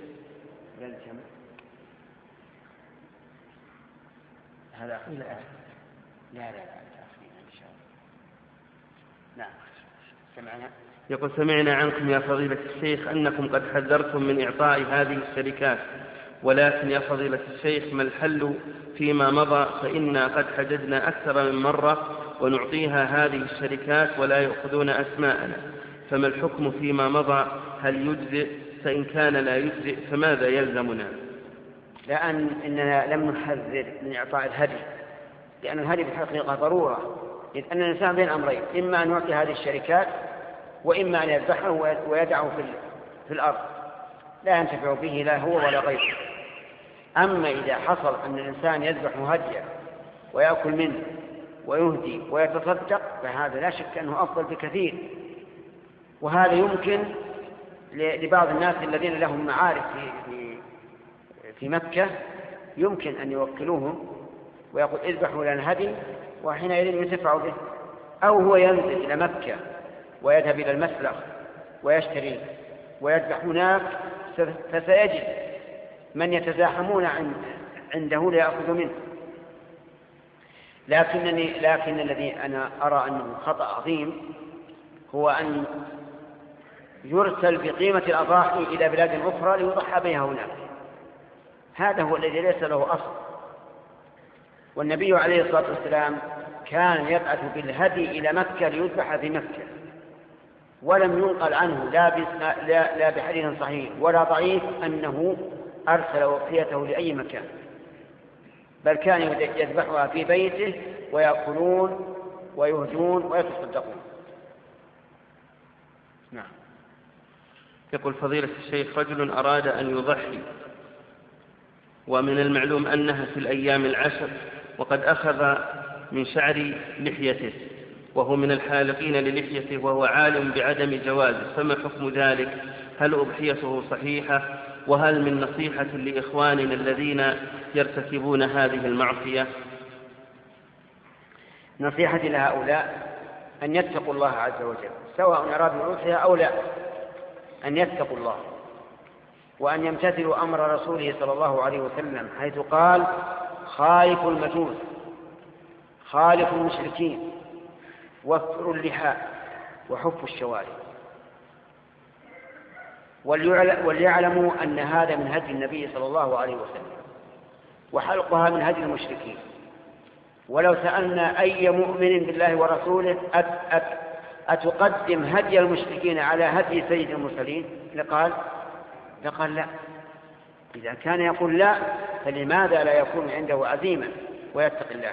هذا لا لا لا إن شاء الله. نعم. سمعنا. يقول: سمعنا عنكم يا فضيلة الشيخ أنكم قد حذرتم من إعطاء هذه الشركات، ولكن يا فضيلة الشيخ ما الحل فيما مضى؟ فإنا قد حججنا أكثر من مرة ونعطيها هذه الشركات ولا يأخذون أسماءنا، فما الحكم فيما مضى؟ هل يجزئ؟ فإن كان لا يجزئ فماذا يلزمنا؟ لأن إننا لم نحذر من إعطاء الهدي، لأن الهدي بالحقيقة ضرورة، إذ أن الإنسان بين أمرين: إما أن يعطي هذه الشركات، وإما أن يذبحه ويدعه في الأرض لا ينتفع به لا هو ولا غيره. أما إذا حصل أن الإنسان يذبح هديا ويأكل منه ويهدي ويتصدق فهذا لا شك أنه أفضل بكثير. وهذا يمكن لبعض الناس الذين لهم معارف في في مكة، يمكن أن يوكلوهم ويقول: اذبحوا لنا هدي، وحينئذ ينتفع به. أو هو ينزل إلى مكة ويذهب إلى المسلخ ويشتري ويذبح هناك، فسيجد من يتزاحمون عنده ليأخذ منه. لكنني لكن الذي أنا أرى أنه خطأ عظيم هو أن يرسل بقيمة الأضاحي إلى بلاد أخرى ليضحى بها هناك. هذا هو الذي ليس له أصل. والنبي عليه الصلاة والسلام كان يبعث بالهدي إلى مكة ليذبح في مكة، ولم ينقل عنه لا, لا, لا بحديث صحيح ولا ضعيف أنه أرسل وصيته لأي مكان، بل كان يذبحها في بيته ويأكلون ويهدون ويتصدقون. نعم. يقول: فضيلة الشيخ، رجل أراد أن يضحي ومن المعلوم أنها في الأيام العشر، وقد أخذ من شعر لحيته وهو من الحالقين للحيته وهو عالم بعدم جوازه، فما حكم ذلك؟ هل أضحيته صحيحة؟ وهل من نصيحة لإخواننا الذين يرتكبون هذه المعصية؟ نصيحتي لهؤلاء أن يتقوا الله عز وجل، سواء أرادوا الأضحية أو لا، أن يتقوا الله وأن يمتثلوا أمر رسوله صلى الله عليه وسلم حيث قال: خالفوا المجوس، خالفوا المشركين، وفروا اللحى، وحفوا الشوارب. وليعلموا أن هذا من هدي النبي صلى الله عليه وسلم، وحلقها من هدي المشركين. ولو سألنا أي مؤمن بالله ورسوله أت أت أتقدم هدي المشركين على هدي سيد المرسلين لقال لقال لا. إذا كان يقول لا، فلماذا لا يكون عنده عزيمة ويتقي الله؟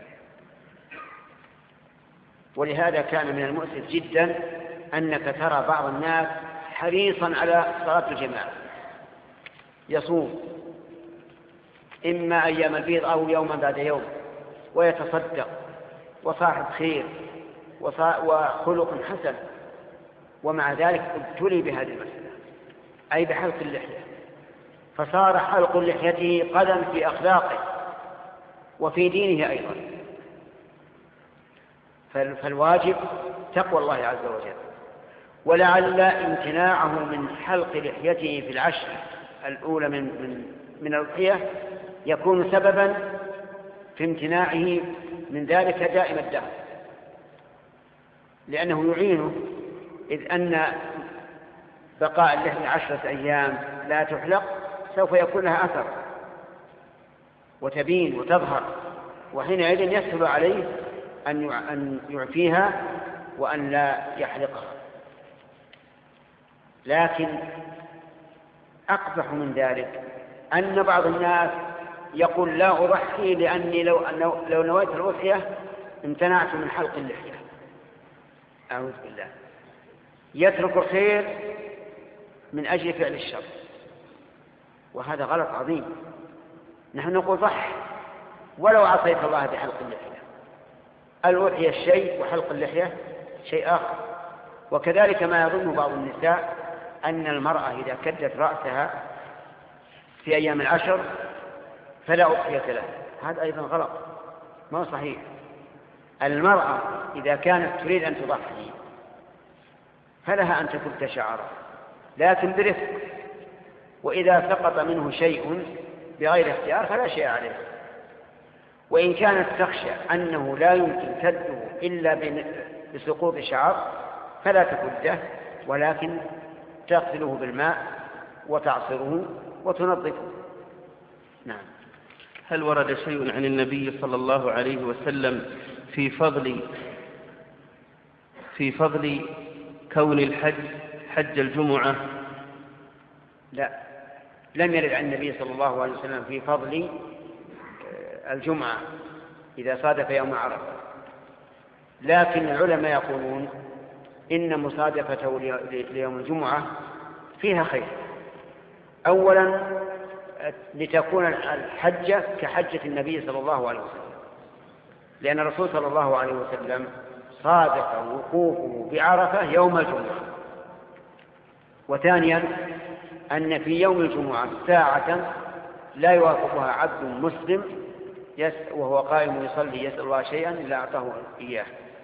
ولهذا كان من المؤسف جدا أنك ترى بعض الناس حريصا على صلاة الجماعة، يصوم إما أيام البيض أو يوما بعد يوم، ويتصدق، وصاحب خير، وخلق حسن، ومع ذلك ابتلي بهذه المسألة، أي بحلق اللحية، فصار حلق لحيته قدم في أخلاقه وفي دينه أيضا. فالواجب تقوى الله عز وجل. ولعل امتناعه من حلق لحيته في العشر الأولى من من من الأضحية يكون سببا في امتناعه من ذلك دائم الدهر، لأنه يعينه، إذ أن بقاء اللحية عشرة أيام لا تحلق سوف يكون لها أثر وتبين وتظهر، وحينئذ يسهل عليه أن يعفيها وأن لا يحلقها. لكن أقبح من ذلك أن بعض الناس يقول: لا أضحي لأني لو, لو نويت الأضحية امتنعت من حلق اللحية. أعوذ بالله. يترك الخير من أجل فعل الشر، وهذا غلط عظيم. نحن نقول: ضح ولو عصيت الله بحلق اللحية. الأضحية شيء وحلق اللحية شيء آخر. وكذلك ما يظن بعض النساء أن المرأة إذا كدت رأسها في أيام العشر فلا أضحية لها. هذا أيضا غلط، ما هو صحيح. المرأة إذا كانت تريد أن تضحي فلها أن تكد شعرها، لكن برفق، وإذا سقط منه شيء بغير اختيار فلا شيء عليه. وإن كانت تخشى أنه لا يمكن كده إلا بسقوط شعر فلا تكده، ولكن تغسله بالماء وتعصره وتنظفه. نعم. هل ورد شيء عن النبي صلى الله عليه وسلم في فضل في فضل كون الحج حج الجمعة؟ لا، لم يرد عن النبي صلى الله عليه وسلم في فضل الجمعة إذا صادف يوم عرفة. لكن العلماء يقولون إن مصادفته ليوم الجمعة فيها خير. أولا لتكون الحجة كحجة النبي صلى الله عليه وسلم، لأن الرسول صلى الله عليه وسلم صادف وقوفه بعرفة يوم الجمعة. وثانيا أن في يوم الجمعة ساعة لا يوافقها عبد مسلم وهو قائم يصلي يسأل الله شيئا إلا أعطاه إياه،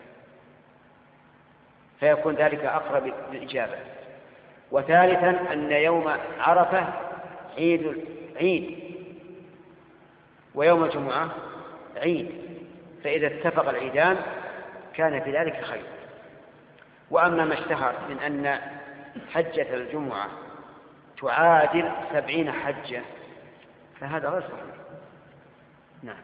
فيكون ذلك أقرب للإجابة. وثالثا أن يوم عرفة عيد عيد ويوم الجمعة عيد، فإذا اتفق العيدان كان في ذلك خير. وأما ما اشتهر من أن حجة الجمعة تعادل سبعين حجة فهذا غير صحيح. نعم.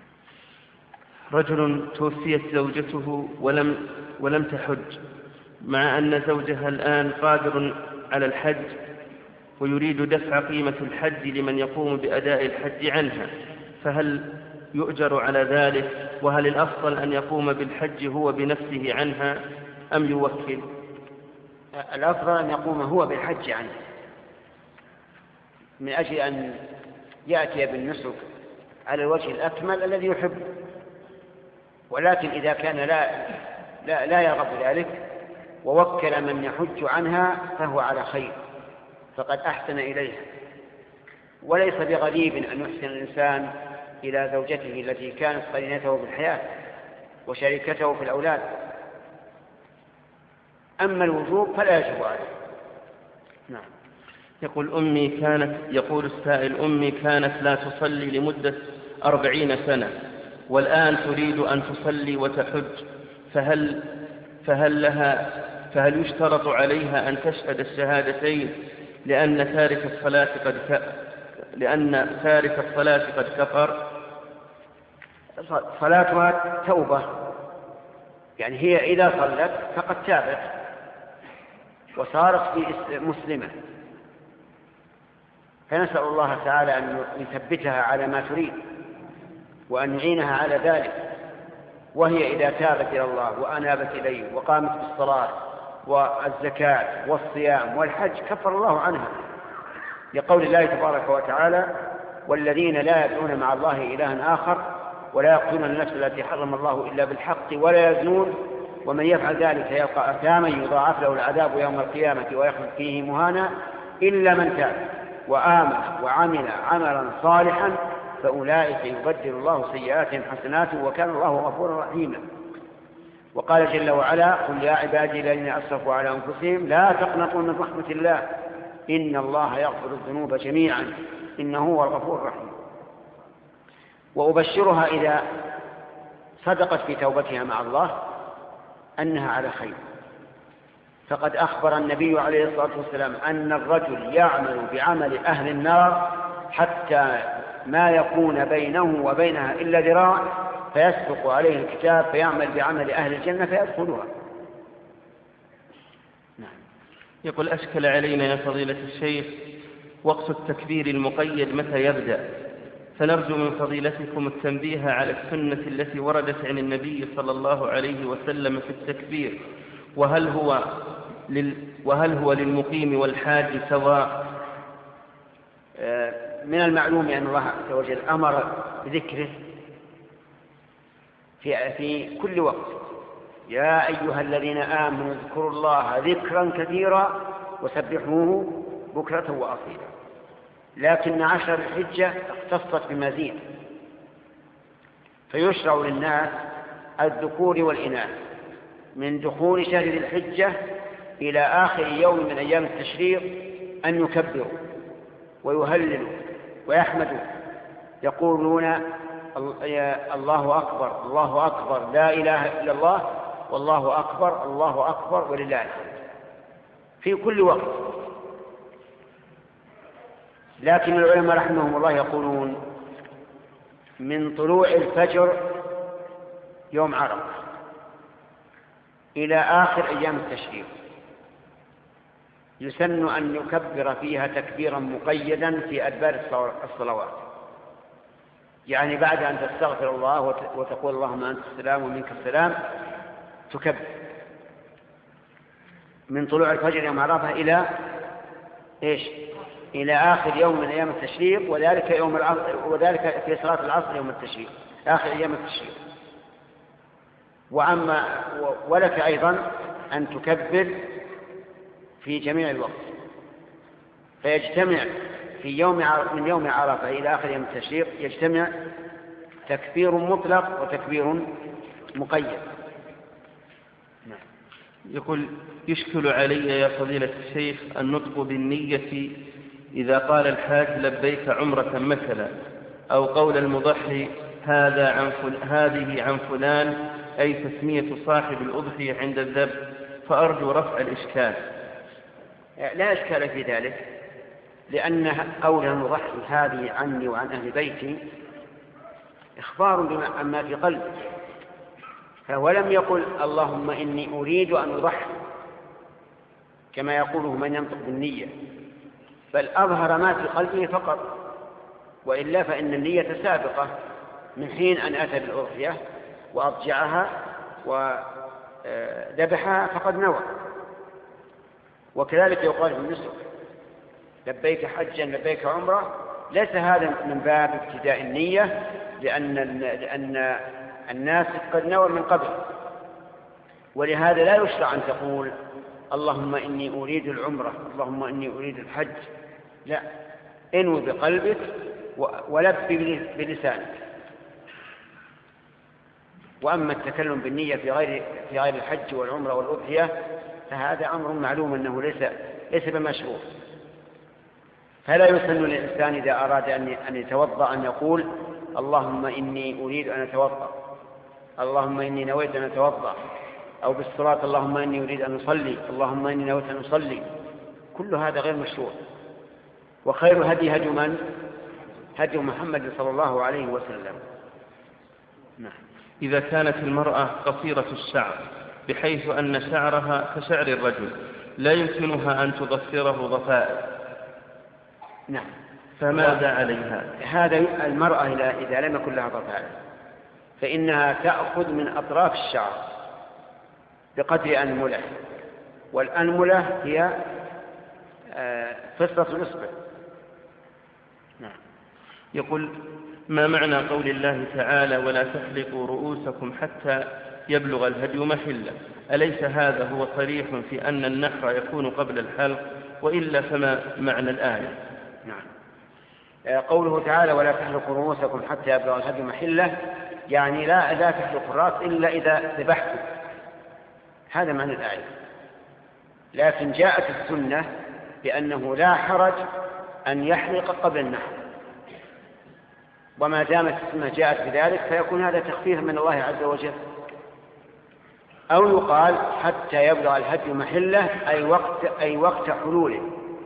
رجل توفيت زوجته ولم ولم تحج، مع أن زوجها الآن قادر على الحج ويريد دفع قيمة الحج لمن يقوم بأداء الحج عنها، فهل يؤجر على ذلك؟ وهل الأفضل أن يقوم بالحج هو بنفسه عنها أم يوكل؟ الأفضل أن يقوم هو بالحج عنها من أجل أن يأتي بالنسك على الوجه الأكمل الذي يحب. ولكن إذا كان لا لا, لا يرغب ذلك ووكل من يحج عنها فهو على خير، فقد أحسن إليها. وليس بغريب أن يحسن الإنسان إلى زوجته التي كانت قرينته بالحياة وشريكته في الأولاد. أما الوجوب فلا يجب عليه. نعم. يقول أمي كانت يقول السائل أمي كانت لا تصلي لمدة أربعين سنة والآن تريد أن تصلي وتحج، فهل فهل لها فهل يشترط عليها أن تشهد الشهادتين لأن تارك الصلاة قد ك... لأن تارك الصلاة قد كفر؟ صلاتها توبة، يعني هي إذا صلت فقد تابت وصارت مسلمة، فنسأل الله تعالى أن يثبتها على ما تريد وأن يعينها على ذلك. وهي إذا تابت إلى الله وأنابت إليه وقامت بالصلاة والزكاة والصيام والحج كفر الله عنها، لقول الله تبارك وتعالى: والذين لا يدعون مع الله إلها آخر ولا يقتلون النفس التي حرم الله إلا بالحق ولا يزنون ومن يفعل ذلك يلقى أثاما يضاعف له العذاب يوم القيامة ويخلد فيه مهانا إلا من تاب وآمن وعمل عملا صالحا فأولئك يبدل الله سيئاتهم حسنات وكان الله غفورا رحيما. وقال جل وعلا: قل يا عبادي الذين أسرفوا على أنفسهم لا تقنطوا من رحمة الله إن الله يغفر الذنوب جميعا إنه هو الغفور الرحيم. وأبشرها إذا صدقت في توبتها مع الله أنها على خير، فقد أخبر النبي عليه الصلاة والسلام أن الرجل يعمل بعمل أهل النار حتى ما يكون بينه وبينها إلا ذراع فيسبق عليه الكتاب فيعمل بعمل أهل الجنة فيدخلها. نعم. يقول: أشكل علينا يا فضيلة الشيخ وقت التكبير المقيد متى يبدأ، فنرجو من فضيلتكم التنبيه على السنة التي وردت عن النبي صلى الله عليه وسلم في التكبير، وهل هو لل وهل هو للمقيم والحاج سواء؟ من المعلوم أن الله عز وجل أمر بذكره في في كل وقت: يا أيها الذين آمنوا اذكروا الله ذكرا كثيرا وسبحوه بكرة وأصيلا. لكن عشر الحجة اختصت بمزيد، فيشرع للناس الذكور والإناث من دخول شهر ذي الحجة إلى آخر يوم من أيام التشريق أن يكبروا ويهللوا ويحمدوا، يقولون: الله أكبر الله أكبر لا إله إلا الله والله أكبر الله أكبر ولله الحمد في كل وقت. لكن العلماء رحمهم الله يقولون: من طلوع الفجر يوم عرفة إلى آخر أيام التشريق يسن أن يكبر فيها تكبيرا مقيدا في أدبار الصلوات، يعني بعد أن تستغفر الله وتقول اللهم أنت السلام ومنك السلام تكبر من طلوع الفجر يوم عرفة إلى إيش؟ إلى آخر يوم من أيام التشريق، وذلك يوم العصر، وذلك في صلاة العصر يوم التشريق آخر أيام التشريق. وأما ولك أيضا أن تكبر في جميع الوقت، فيجتمع في يوم من يوم عرفة إلى آخر يوم التشريق يجتمع تكبير مطلق وتكبير مقيد. يقول: يشكل علي يا فضيلة الشيخ النطق بالنية إذا قال الحاج لبيك عمرة مثلا، أو قول المضحي هذا عن فل... هذه عن فلان، أي تسمية صاحب الأضحية عند الذبح، فأرجو رفع الإشكال. لا إشكال في ذلك، لأن قول المضحي هذه عني وعن أهل بيتي إخبار بما أما في قلبه، فولم يقل اللهم إني أريد أن أضحي كما يقوله من ينطق بالنية، بل أظهر ما في قلبه فقط، وإلا فإن النية سابقة من حين أن أتى بالأضحية وأضجعها وذبحها فقد نوى. وكذلك يقال في النسك لبيك حجا لبيك عمرة، ليس هذا من باب ابتداء النية، لأن, لأن الناس قد نوى من قبل، ولهذا لا يشرع أن تقول اللهم إني أريد العمرة اللهم إني أريد الحج، لا، انوي بقلبك ولبي بلسانك. وأما التكلم بالنية في غير في غير الحج والعمرة والأضحية فهذا أمر معلوم أنه ليس ليس بمشروع. فلا يسن للإنسان إذا أراد أن يتوضأ أن يقول اللهم إني أريد أن أتوضأ، اللهم إني نويت أن أتوضأ، أو بالصلاة اللهم إني أريد أن أصلي، اللهم إني نويت أن أصلي. كل هذا غير مشروع. وخير هدي هدي من؟ هدي محمد صلى الله عليه وسلم. نعم. إذا كانت المرأة قصيرة الشعر بحيث أن شعرها كشعر الرجل لا يمكنها أن تضفره ضفائر، نعم، فماذا عليها؟ هذا المرأة إذا لم يكن لها ضفائر فإنها تأخذ من أطراف الشعر بقدر أنملة، والأنملة هي فصلة الإصبع. نعم. يقول: ما معنى قول الله تعالى ولا تحلقوا رؤوسكم حتى يبلغ الهدي محله؟ أليس هذا هو صريح في أن النحر يكون قبل الحلق، وإلا فما معنى الآية؟ نعم. قوله تعالى ولا تحلقوا رؤوسكم حتى يبلغ الهدي محله يعني لا لا تحلق الرأس إلا إذا ذبحتم، هذا معنى الآية. لكن جاءت السنة بأنه لا حرج أن يحلق قبل النحر، وما دامت السنة جاءت بذلك فيكون هذا تخفيف من الله عز وجل. أو يقال حتى يبلغ الهدي محله أي وقت أي وقت حلوله،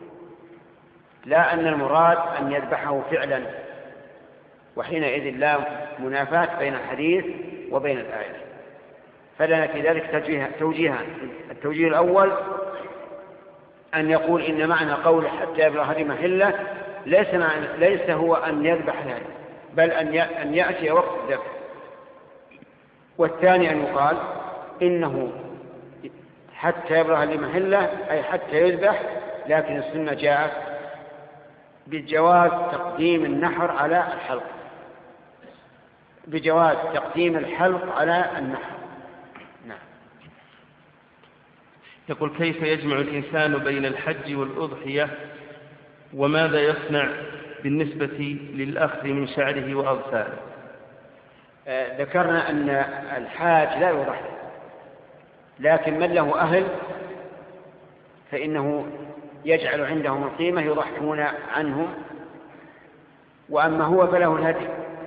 لا أن المراد أن يذبحه فعلا، وحينئذ لا منافاة بين الحديث وبين الآية. فلنا في ذلك توجيهان: التوجيه الأول أن يقول إن معنى قول حتى يبلغ الهدي محله ليس ليس هو أن يذبح الهدي، بل أن يأتي وقت الذبح. والثاني أن يقال إنه حتى يبلغ الهدي محله أي حتى يذبح، لكن السنة جاءت بجواز تقديم النحر على الحلق، بجواز تقديم الحلق على النحر. نعم. يقول: كيف يجمع الإنسان بين الحج والأضحية، وماذا يصنع بالنسبة للأخذ من شعره وأظفاره؟ آه ذكرنا أن الحاج لا يضحي، لكن من له أهل فإنه يجعل عندهم القيمة يضحون عنهم، وأما هو فله الهدي.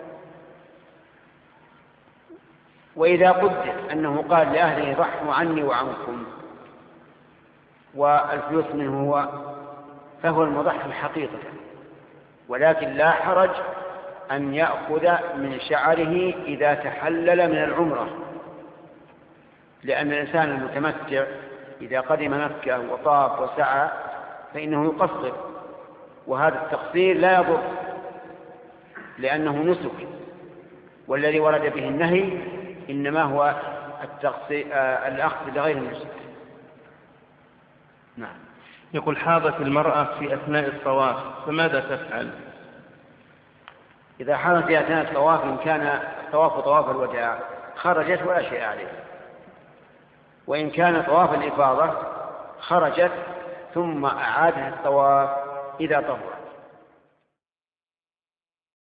وإذا قدر أنه قال لأهله ضحوا عني وعنكم والفلوس منه هو، فهو المضحي حقيقة، ولكن لا حرج أن يأخذ من شعره إذا تحلل من العمرة، لأن الإنسان المتمتع إذا قدم مكة وطاف وسعى فإنه يقصر، وهذا التقصير لا يضر لأنه نسك، والذي ورد به النهي إنما هو الأخذ لغير النسك. نعم. يقول: حاضت المرأة في أثناء الطواف فماذا تفعل؟ إذا حاضت في أثناء الطواف إن كان الطواف طواف الوداع خرجت ولا شيء عليه، وإن كان طواف الإفاضة خرجت ثم أعادت الطواف إذا طهرت.